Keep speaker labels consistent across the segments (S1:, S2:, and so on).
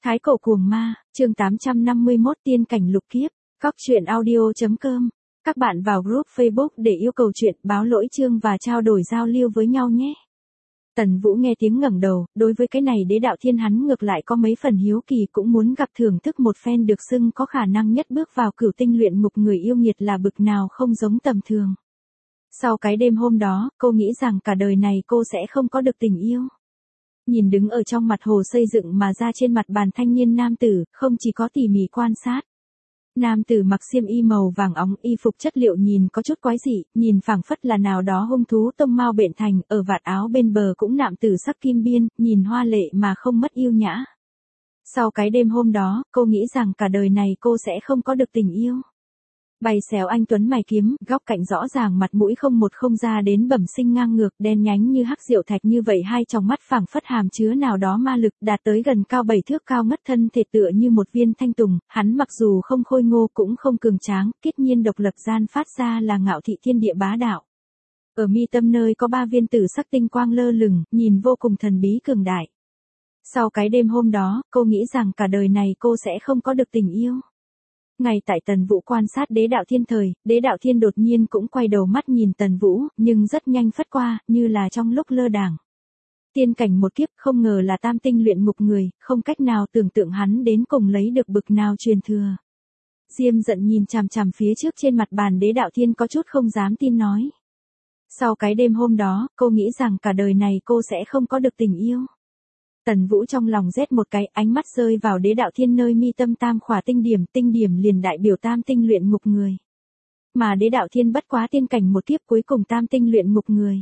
S1: Thái cổ cuồng ma, chương 851 tiên cảnh lục kiếp, Cóc truyện audio.com. Các bạn vào group Facebook để yêu cầu chuyện, báo lỗi chương và trao đổi giao lưu với nhau nhé. Tần Vũ nghe tiếng ngẩng đầu, đối với cái này Đế Đạo Thiên hắn ngược lại có mấy phần hiếu kỳ, cũng muốn gặp thưởng thức một phen được xưng có khả năng nhất bước vào cửu tinh luyện ngục người yêu nghiệt là bực nào không giống tầm thường. Sau cái đêm hôm đó, cô nghĩ rằng cả đời này cô sẽ không có được tình yêu. Nhìn đứng ở trong mặt hồ xây dựng mà ra trên mặt bàn thanh niên nam tử, không chỉ có tỉ mỉ quan sát. Nam tử mặc xiêm y màu vàng óng, y phục chất liệu nhìn có chút quái dị, nhìn phảng phất là nào đó hung thú tông mao bện thành, ở vạt áo bên bờ cũng nạm tử sắc kim biên, nhìn hoa lệ mà không mất yêu nhã. Sau cái đêm hôm đó, cô nghĩ rằng cả đời này cô sẽ không có được tình yêu. Bày xéo anh tuấn mày kiếm, góc cạnh rõ ràng mặt mũi không một không ra đến bẩm sinh ngang ngược, đen nhánh như hắc diệu thạch như vậy, hai tròng mắt phảng phất hàm chứa nào đó ma lực, đạt tới gần cao 7 thước cao ngất, thân thể tựa như một viên thanh tùng, hắn mặc dù không khôi ngô cũng không cường tráng, kết nhiên độc lập gian phát ra là ngạo thị thiên địa bá đạo. Ở mi tâm nơi có 3 viên tử sắc tinh quang lơ lửng, nhìn vô cùng thần bí cường đại. Sau cái đêm hôm đó, cô nghĩ rằng cả đời này cô sẽ không có được tình yêu. Ngay tại Tần Vũ quan sát Đế Đạo Thiên thời, Đế Đạo Thiên đột nhiên cũng quay đầu mắt nhìn Tần Vũ, nhưng rất nhanh phất qua, như là trong lúc lơ đãng. Tiên cảnh một kiếp, không ngờ là tam tinh luyện ngục người, không cách nào tưởng tượng hắn đến cùng lấy được bực nào truyền thừa. Diêm giận nhìn chằm chằm phía trước trên mặt bàn Đế Đạo Thiên có chút không dám tin nói. Sau cái đêm hôm đó, cô nghĩ rằng cả đời này cô sẽ không có được tình yêu. Tần Vũ trong lòng rét một cái, ánh mắt rơi vào Đế Đạo Thiên nơi mi tâm tam khỏa tinh điểm liền đại biểu tam tinh luyện ngục người. Mà Đế Đạo Thiên bất quá tiên cảnh một kiếp cuối cùng tam tinh luyện ngục người.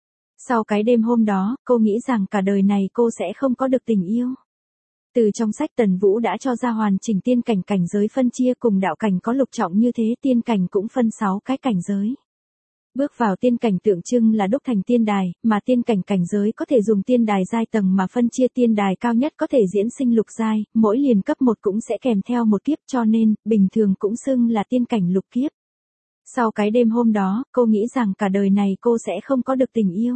S1: Sau cái đêm hôm đó, cô nghĩ rằng cả đời này cô sẽ không có được tình yêu. Từ trong sách Tần Vũ đã cho ra hoàn chỉnh tiên cảnh cảnh giới phân chia, cùng đạo cảnh có lục trọng như thế, tiên cảnh cũng phân 6 cái cảnh giới. Bước vào tiên cảnh tượng trưng là đúc thành tiên đài, mà tiên cảnh cảnh giới có thể dùng tiên đài giai tầng mà phân chia, tiên đài cao nhất có thể diễn sinh lục giai, mỗi liền cấp 1 cũng sẽ kèm theo một kiếp, cho nên, bình thường cũng xưng là tiên cảnh lục kiếp. Sau cái đêm hôm đó, cô nghĩ rằng cả đời này cô sẽ không có được tình yêu.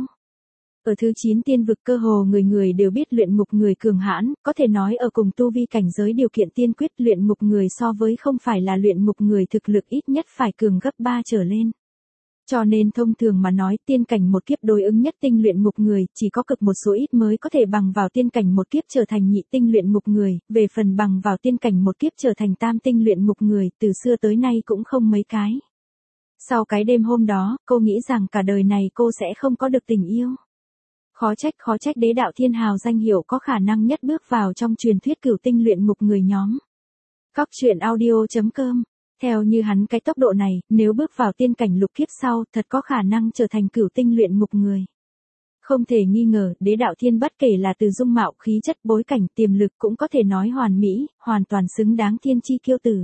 S1: Ở thứ 9 tiên vực, cơ hồ người người đều biết luyện ngục người cường hãn, có thể nói ở cùng tu vi cảnh giới điều kiện tiên quyết, luyện ngục người so với không phải là luyện ngục người thực lực ít nhất phải cường gấp 3 trở lên. Cho nên thông thường mà nói, tiên cảnh một kiếp đối ứng nhất tinh luyện ngục người, chỉ có cực một số ít mới có thể bằng vào tiên cảnh một kiếp trở thành nhị tinh luyện ngục người, về phần bằng vào tiên cảnh một kiếp trở thành tam tinh luyện ngục người, từ xưa tới nay cũng không mấy cái. Sau cái đêm hôm đó, cô nghĩ rằng cả đời này cô sẽ không có được tình yêu. Khó trách Đế Đạo Thiên hào danh hiệu có khả năng nhất bước vào trong truyền thuyết cửu tinh luyện ngục người nhóm. Cóc truyện audio.com. Theo như hắn cái tốc độ này, nếu bước vào tiên cảnh lục kiếp sau, thật có khả năng trở thành cửu tinh luyện ngục người. Không thể nghi ngờ, Đế Đạo Thiên bất kể là từ dung mạo, khí chất, bối cảnh, tiềm lực cũng có thể nói hoàn mỹ, hoàn toàn xứng đáng thiên chi kiêu tử.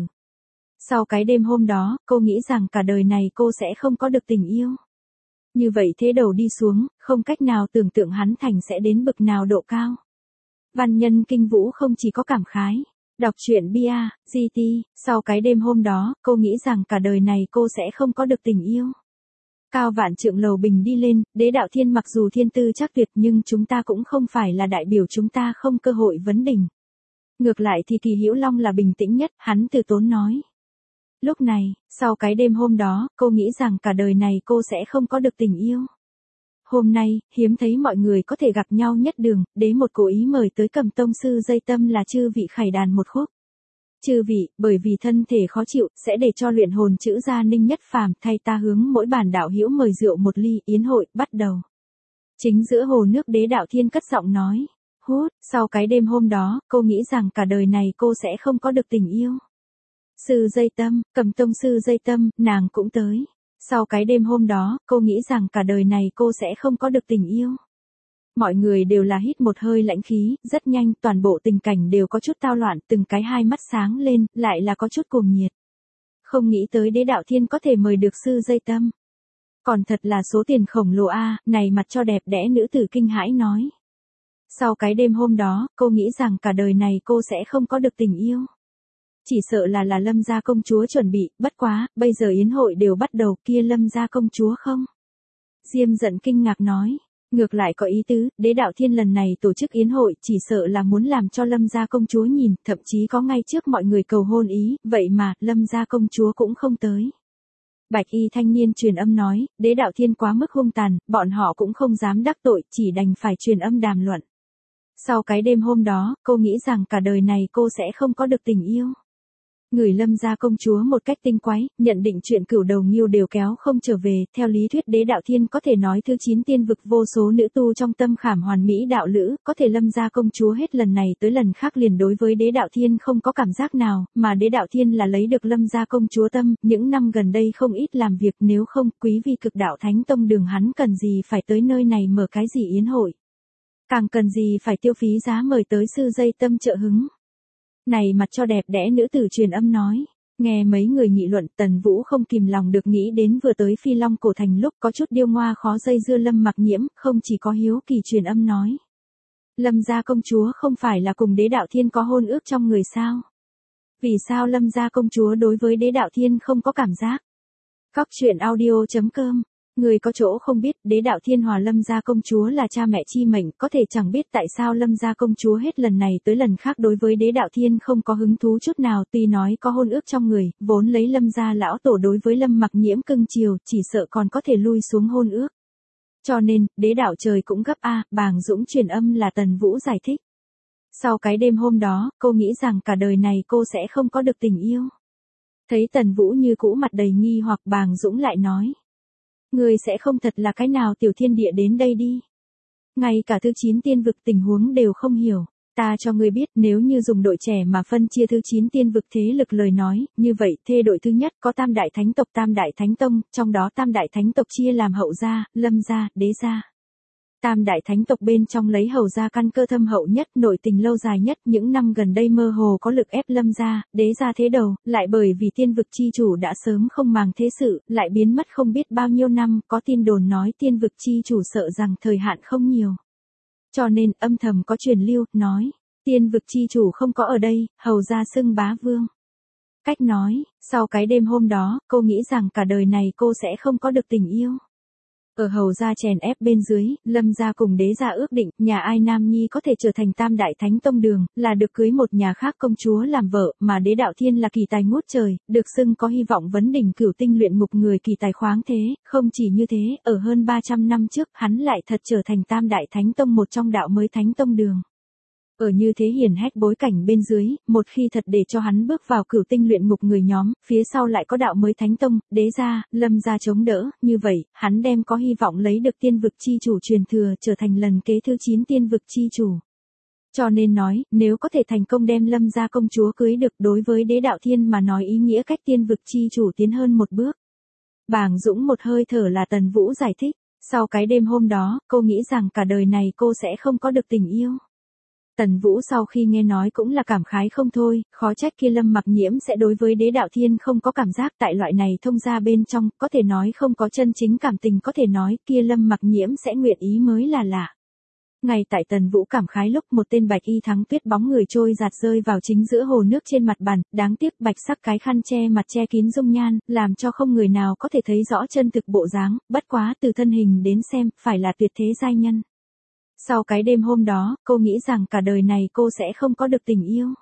S1: Sau cái đêm hôm đó, cô nghĩ rằng cả đời này cô sẽ không có được tình yêu. Như vậy thế đầu đi xuống, không cách nào tưởng tượng hắn thành sẽ đến bực nào độ cao. Văn nhân Kinh Vũ không chỉ có cảm khái. Đọc truyện bia, GT, sau cái đêm hôm đó, cô nghĩ rằng cả đời này cô sẽ không có được tình yêu. Cao vạn trượng lầu bình đi lên, Đế Đạo Thiên mặc dù thiên tư chắc tuyệt nhưng chúng ta cũng không phải là đại biểu chúng ta không cơ hội vấn đỉnh. Ngược lại thì Kỳ Hữu Long là bình tĩnh nhất, hắn từ tốn nói. Lúc này, sau cái đêm hôm đó, cô nghĩ rằng cả đời này cô sẽ không có được tình yêu. Hôm nay, hiếm thấy mọi người có thể gặp nhau nhất đường, Đế một cố ý mời tới Cầm tông sư Dây Tâm là chư vị khải đàn một khúc. Chư vị, bởi vì thân thể khó chịu, sẽ để cho luyện hồn chữ gia Ninh Nhất Phàm thay ta hướng mỗi bản đạo hữu mời rượu một ly, yến hội, bắt đầu. Chính giữa hồ nước Đế Đạo Thiên cất giọng nói. Hút, sau cái đêm hôm đó, cô nghĩ rằng cả đời này cô sẽ không có được tình yêu. Sư Dây Tâm, Cầm tông sư Dây Tâm, nàng cũng tới. Sau cái đêm hôm đó, cô nghĩ rằng cả đời này cô sẽ không có được tình yêu. Mọi người đều là hít một hơi lãnh khí, rất nhanh, toàn bộ tình cảnh đều có chút tao loạn, từng cái hai mắt sáng lên, lại là có chút cuồng nhiệt. Không nghĩ tới Đế Đạo Thiên có thể mời được sư Dây Tâm. Còn thật là số tiền khổng lồ a, này mặt cho đẹp đẽ nữ tử kinh hãi nói. Sau cái đêm hôm đó, cô nghĩ rằng cả đời này cô sẽ không có được tình yêu. Chỉ sợ là Lâm gia công chúa chuẩn bị, bất quá, bây giờ yến hội đều bắt đầu, kia Lâm gia công chúa không? Diêm giận kinh ngạc nói, Ngược lại có ý tứ, Đế Đạo Thiên lần này tổ chức yến hội chỉ sợ là muốn làm cho Lâm gia công chúa nhìn, thậm chí có ngay trước mọi người cầu hôn ý, vậy mà, Lâm gia công chúa cũng không tới. Bạch y thanh niên truyền âm nói, Đế Đạo Thiên quá mức hung tàn, bọn họ cũng không dám đắc tội, chỉ đành phải truyền âm đàm luận. Sau cái đêm hôm đó, cô nghĩ rằng cả đời này cô sẽ không có được tình yêu. Người Lâm gia công chúa một cách tinh quái, nhận định chuyện Cửu Đầu Ngưu đều kéo không trở về, theo lý thuyết Đế Đạo Thiên có thể nói thứ 9 tiên vực vô số nữ tu trong tâm khảm hoàn mỹ đạo lữ, có thể Lâm gia công chúa hết lần này tới lần khác liền đối với Đế Đạo Thiên không có cảm giác nào, mà Đế Đạo Thiên là lấy được Lâm gia công chúa tâm, những năm gần đây không ít làm việc, nếu không, quý vi Cực Đạo Thánh Tông đường hắn cần gì phải tới nơi này mở cái gì yến hội. Càng cần gì phải tiêu phí giá mời tới sư dây tâm trợ hứng. Này mặt cho đẹp đẽ nữ tử truyền âm nói. Nghe mấy người nghị luận, Tần Vũ không kìm lòng được nghĩ đến vừa tới Phi Long cổ thành lúc có chút điêu ngoa khó dây dưa Lâm Mặc Nhiễm, không chỉ có hiếu kỳ truyền âm nói. Lâm gia công chúa không phải là cùng Đế Đạo Thiên có hôn ước trong người sao? Vì sao Lâm gia công chúa đối với Đế Đạo Thiên không có cảm giác? Cóc truyện audio.com. Người có chỗ không biết, Đế Đạo Thiên hòa Lâm gia công chúa là cha mẹ chi mệnh, có thể chẳng biết tại sao Lâm gia công chúa hết lần này tới lần khác đối với Đế Đạo Thiên không có hứng thú chút nào, tuy nói có hôn ước trong người, vốn lấy Lâm gia lão tổ đối với Lâm Mặc Nhiễm cưng chiều, chỉ sợ còn có thể lui xuống hôn ước. Cho nên, Đế đạo trời cũng gấp a, Bàng Dũng truyền âm là Tần Vũ giải thích. Sau cái đêm hôm đó, cô nghĩ rằng cả đời này cô sẽ không có được tình yêu. Thấy Tần Vũ như cũ mặt đầy nghi hoặc, Bàng Dũng lại nói. Người sẽ không thật là cái nào tiểu thiên địa đến đây đi. Ngay cả thứ 9 tiên vực tình huống đều không hiểu. Ta cho ngươi biết, nếu như dùng đội trẻ mà phân chia thứ 9 tiên vực thế lực lời nói, như vậy, thê đội thứ nhất có Tam Đại Thánh tộc Tam Đại Thánh Tông, trong đó Tam Đại Thánh tộc chia làm Hậu gia, Lâm gia, Đế gia. Tam Đại Thánh tộc bên trong lấy Hầu gia căn cơ thâm hậu nhất, nội tình lâu dài nhất, những năm gần đây mơ hồ có lực ép Lâm gia, Đế gia thế đầu, lại bởi vì tiên vực chi chủ đã sớm không màng thế sự, lại biến mất không biết bao nhiêu năm, có tin đồn nói tiên vực chi chủ sợ rằng thời hạn không nhiều. Cho nên, âm thầm có truyền lưu, nói, tiên vực chi chủ không có ở đây, Hầu gia xưng bá vương. Cách nói, sau cái đêm hôm đó, cô nghĩ rằng cả đời này cô sẽ không có được tình yêu. Ở Hầu gia chèn ép bên dưới, Lâm gia cùng Đế gia ước định, nhà ai nam nhi có thể trở thành Tam Đại Thánh Tông đường, là được cưới một nhà khác công chúa làm vợ, mà Đế Đạo Thiên là kỳ tài ngút trời, được xưng có hy vọng vấn đỉnh cửu tinh luyện ngục người kỳ tài khoáng thế, không chỉ như thế, ở hơn 300 năm trước, hắn lại thật trở thành Tam Đại Thánh Tông một trong đạo mới Thánh Tông đường. Ở như thế hiển hách bối cảnh bên dưới, một khi thật để cho hắn bước vào cửu tinh luyện ngục người nhóm, phía sau lại có đạo mới Thánh Tông, Đế gia, Lâm gia chống đỡ, như vậy, hắn đem có hy vọng lấy được tiên vực chi chủ truyền thừa trở thành lần kế thứ 9 tiên vực chi chủ. Cho nên nói, nếu có thể thành công đem Lâm gia công chúa cưới được đối với Đế Đạo Thiên mà nói ý nghĩa cách tiên vực chi chủ tiến hơn một bước. Bàng Dũng một hơi thở là Tần Vũ giải thích, sau cái đêm hôm đó, cô nghĩ rằng cả đời này cô sẽ không có được tình yêu. Tần Vũ sau khi nghe nói cũng là cảm khái không thôi, khó trách kia Lâm Mặc Nhiễm sẽ đối với Đế Đạo Thiên không có cảm giác tại loại này thông gia bên trong, có thể nói không có chân chính cảm tình, có thể nói kia Lâm Mặc Nhiễm sẽ nguyện ý mới là lạ. Ngay tại Tần Vũ cảm khái lúc một tên bạch y thắng tuyết bóng người trôi giạt rơi vào chính giữa hồ nước trên mặt bàn, đáng tiếc bạch sắc cái khăn che mặt che kín dung nhan, làm cho không người nào có thể thấy rõ chân thực bộ dáng, bất quá từ thân hình đến xem, phải là tuyệt thế giai nhân. Sau cái đêm hôm đó, cô nghĩ rằng cả đời này cô sẽ không có được tình yêu.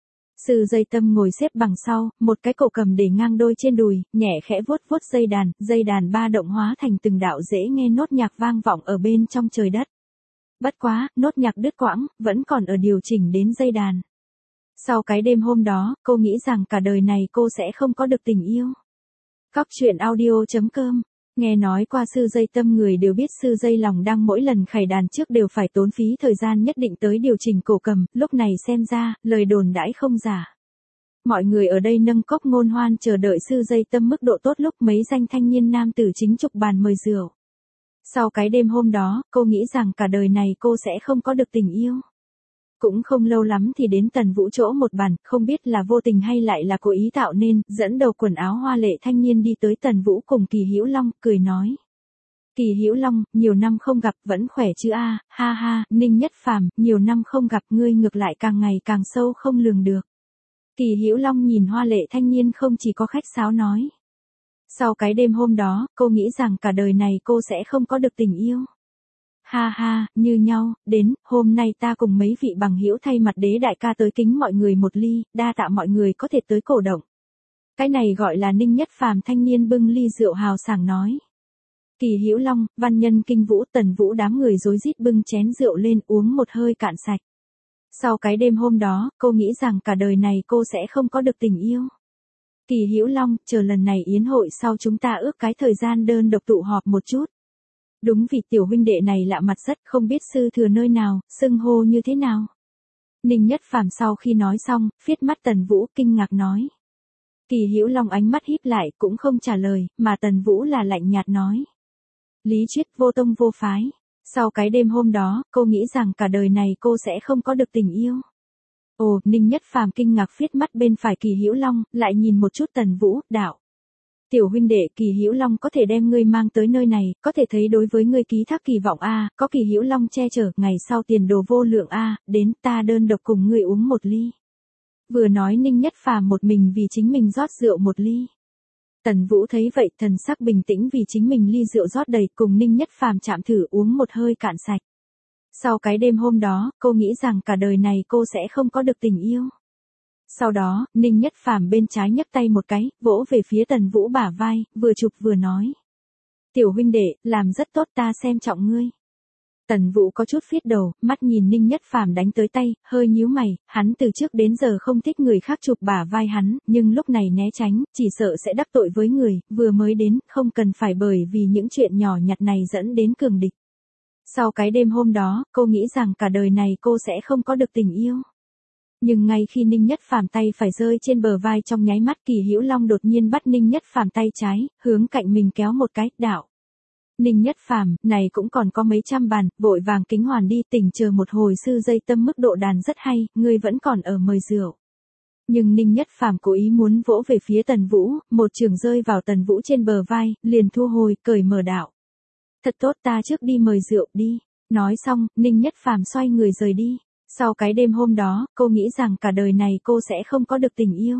S1: Sư dây tâm ngồi xếp bằng sau, một cái cổ cầm để ngang đôi trên đùi, nhẹ khẽ vuốt vuốt dây đàn ba động hóa thành từng đạo dễ nghe nốt nhạc vang vọng ở bên trong trời đất. Bất quá, nốt nhạc đứt quãng, vẫn còn ở điều chỉnh đến dây đàn. Sau cái đêm hôm đó, cô nghĩ rằng cả đời này cô sẽ không có được tình yêu. Cóc truyện audio.com. Nghe nói qua sư dây tâm người đều biết sư dây lòng đang mỗi lần khải đàn trước đều phải tốn phí thời gian nhất định tới điều chỉnh cổ cầm, lúc này xem ra, lời đồn đãi không giả. Mọi người ở đây nâng cốc ngôn hoan chờ đợi sư dây tâm mức độ tốt lúc mấy danh thanh niên nam tử chính trục bàn mời rượu. Sau cái đêm hôm đó, cô nghĩ rằng cả đời này cô sẽ không có được tình yêu. Cũng không lâu lắm thì đến Tần Vũ chỗ một bàn, không biết là vô tình hay lại là cố ý tạo nên, dẫn đầu quần áo hoa lệ thanh niên đi tới Tần Vũ cùng Kỳ Hữu Long, cười nói. Kỳ Hữu Long, nhiều năm không gặp, vẫn khỏe chứ a, ha ha, Ninh Nhất Phàm, nhiều năm không gặp ngươi ngược lại càng ngày càng sâu không lường được. Kỳ Hữu Long nhìn hoa lệ thanh niên không chỉ có khách sáo nói. Sau cái đêm hôm đó, cô nghĩ rằng cả đời này cô sẽ không có được tình yêu. Ha ha, như nhau, đến, hôm nay ta cùng mấy vị bằng hữu thay mặt Đế đại ca tới kính mọi người một ly, đa tạ mọi người có thể tới cổ động. Cái này gọi là Ninh Nhất Phàm thanh niên bưng ly rượu hào sảng nói. Kỳ Hữu Long, Văn Nhân Kinh Vũ, Tần Vũ đám người rối rít bưng chén rượu lên uống một hơi cạn sạch. Sau cái đêm hôm đó, cô nghĩ rằng cả đời này cô sẽ không có được tình yêu. Kỳ Hữu Long, chờ lần này yến hội sau chúng ta ước cái thời gian đơn độc tụ họp một chút. Đúng vì tiểu huynh đệ này lạ mặt rất không biết sư thừa nơi nào, xưng hô như thế nào. Ninh Nhất Phàm sau khi nói xong, phiết mắt Tần Vũ kinh ngạc nói. Kỳ Hữu Long ánh mắt híp lại cũng không trả lời, mà Tần Vũ là lạnh nhạt nói. Lý Triết vô tông vô phái. Sau cái đêm hôm đó, cô nghĩ rằng cả đời này cô sẽ không có được tình yêu. Ồ, Ninh Nhất Phàm kinh ngạc phiết mắt bên phải Kỳ Hữu Long, lại nhìn một chút Tần Vũ, đạo. Tiểu huynh đệ, Kỳ Hữu Long có thể đem ngươi mang tới nơi này, có thể thấy đối với ngươi ký thác kỳ vọng a, có Kỳ Hữu Long che chở, ngày sau tiền đồ vô lượng a, đến ta đơn độc cùng ngươi uống một ly. Vừa nói Ninh Nhất Phàm một mình vì chính mình rót rượu một ly. Tần Vũ thấy vậy, thần sắc bình tĩnh vì chính mình ly rượu rót đầy, cùng Ninh Nhất Phàm chạm thử uống một hơi cạn sạch. Sau cái đêm hôm đó, cô nghĩ rằng cả đời này cô sẽ không có được tình yêu. Sau đó, Ninh Nhất Phàm bên trái nhấc tay một cái, vỗ về phía Tần Vũ bả vai, vừa chụp vừa nói. Tiểu huynh đệ, làm rất tốt, ta xem trọng ngươi. Tần Vũ có chút phiết đầu, mắt nhìn Ninh Nhất Phàm đánh tới tay, hơi nhíu mày, hắn từ trước đến giờ không thích người khác chụp bả vai hắn, nhưng lúc này né tránh, chỉ sợ sẽ đắc tội với người, vừa mới đến, không cần phải bởi vì những chuyện nhỏ nhặt này dẫn đến cường địch. Sau cái đêm hôm đó, cô nghĩ rằng cả đời này cô sẽ không có được tình yêu. Nhưng ngay khi Ninh Nhất Phàm tay phải rơi trên bờ vai trong nháy mắt, Kỳ Hữu Long đột nhiên bắt Ninh Nhất Phàm tay trái, hướng cạnh mình kéo một cái, đạo. Ninh Nhất Phàm, này cũng còn có mấy trăm bàn, vội vàng kính hoàn đi, tỉnh chờ một hồi sư dây tâm mức độ đàn rất hay, ngươi vẫn còn ở mời rượu. Nhưng Ninh Nhất Phàm cố ý muốn vỗ về phía Tần Vũ, một chưởng rơi vào Tần Vũ trên bờ vai, liền thu hồi, cởi mở đạo. Thật tốt, ta trước đi mời rượu đi. Nói xong, Ninh Nhất Phàm xoay người rời đi. Sau cái đêm hôm đó, cô nghĩ rằng cả đời này cô sẽ không có được tình yêu.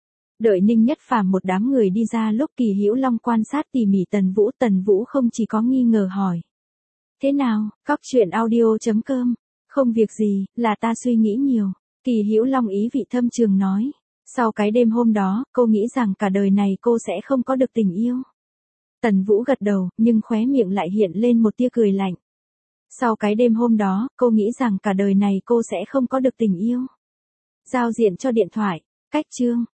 S1: Đợi Ninh Nhất Phàm một đám người đi ra lúc Kỳ Hữu Long quan sát tỉ mỉ Tần Vũ không chỉ có nghi ngờ hỏi. Thế nào, cóc truyện audio.com, không việc gì, là ta suy nghĩ nhiều. Kỳ Hữu Long ý vị thâm trường nói. Sau cái đêm hôm đó, cô nghĩ rằng cả đời này cô sẽ không có được tình yêu. Tần Vũ gật đầu, nhưng khóe miệng lại hiện lên một tia cười lạnh. Sau cái đêm hôm đó, cô nghĩ rằng cả đời này cô sẽ không có được tình yêu. Giao diện cho điện thoại, cách chương.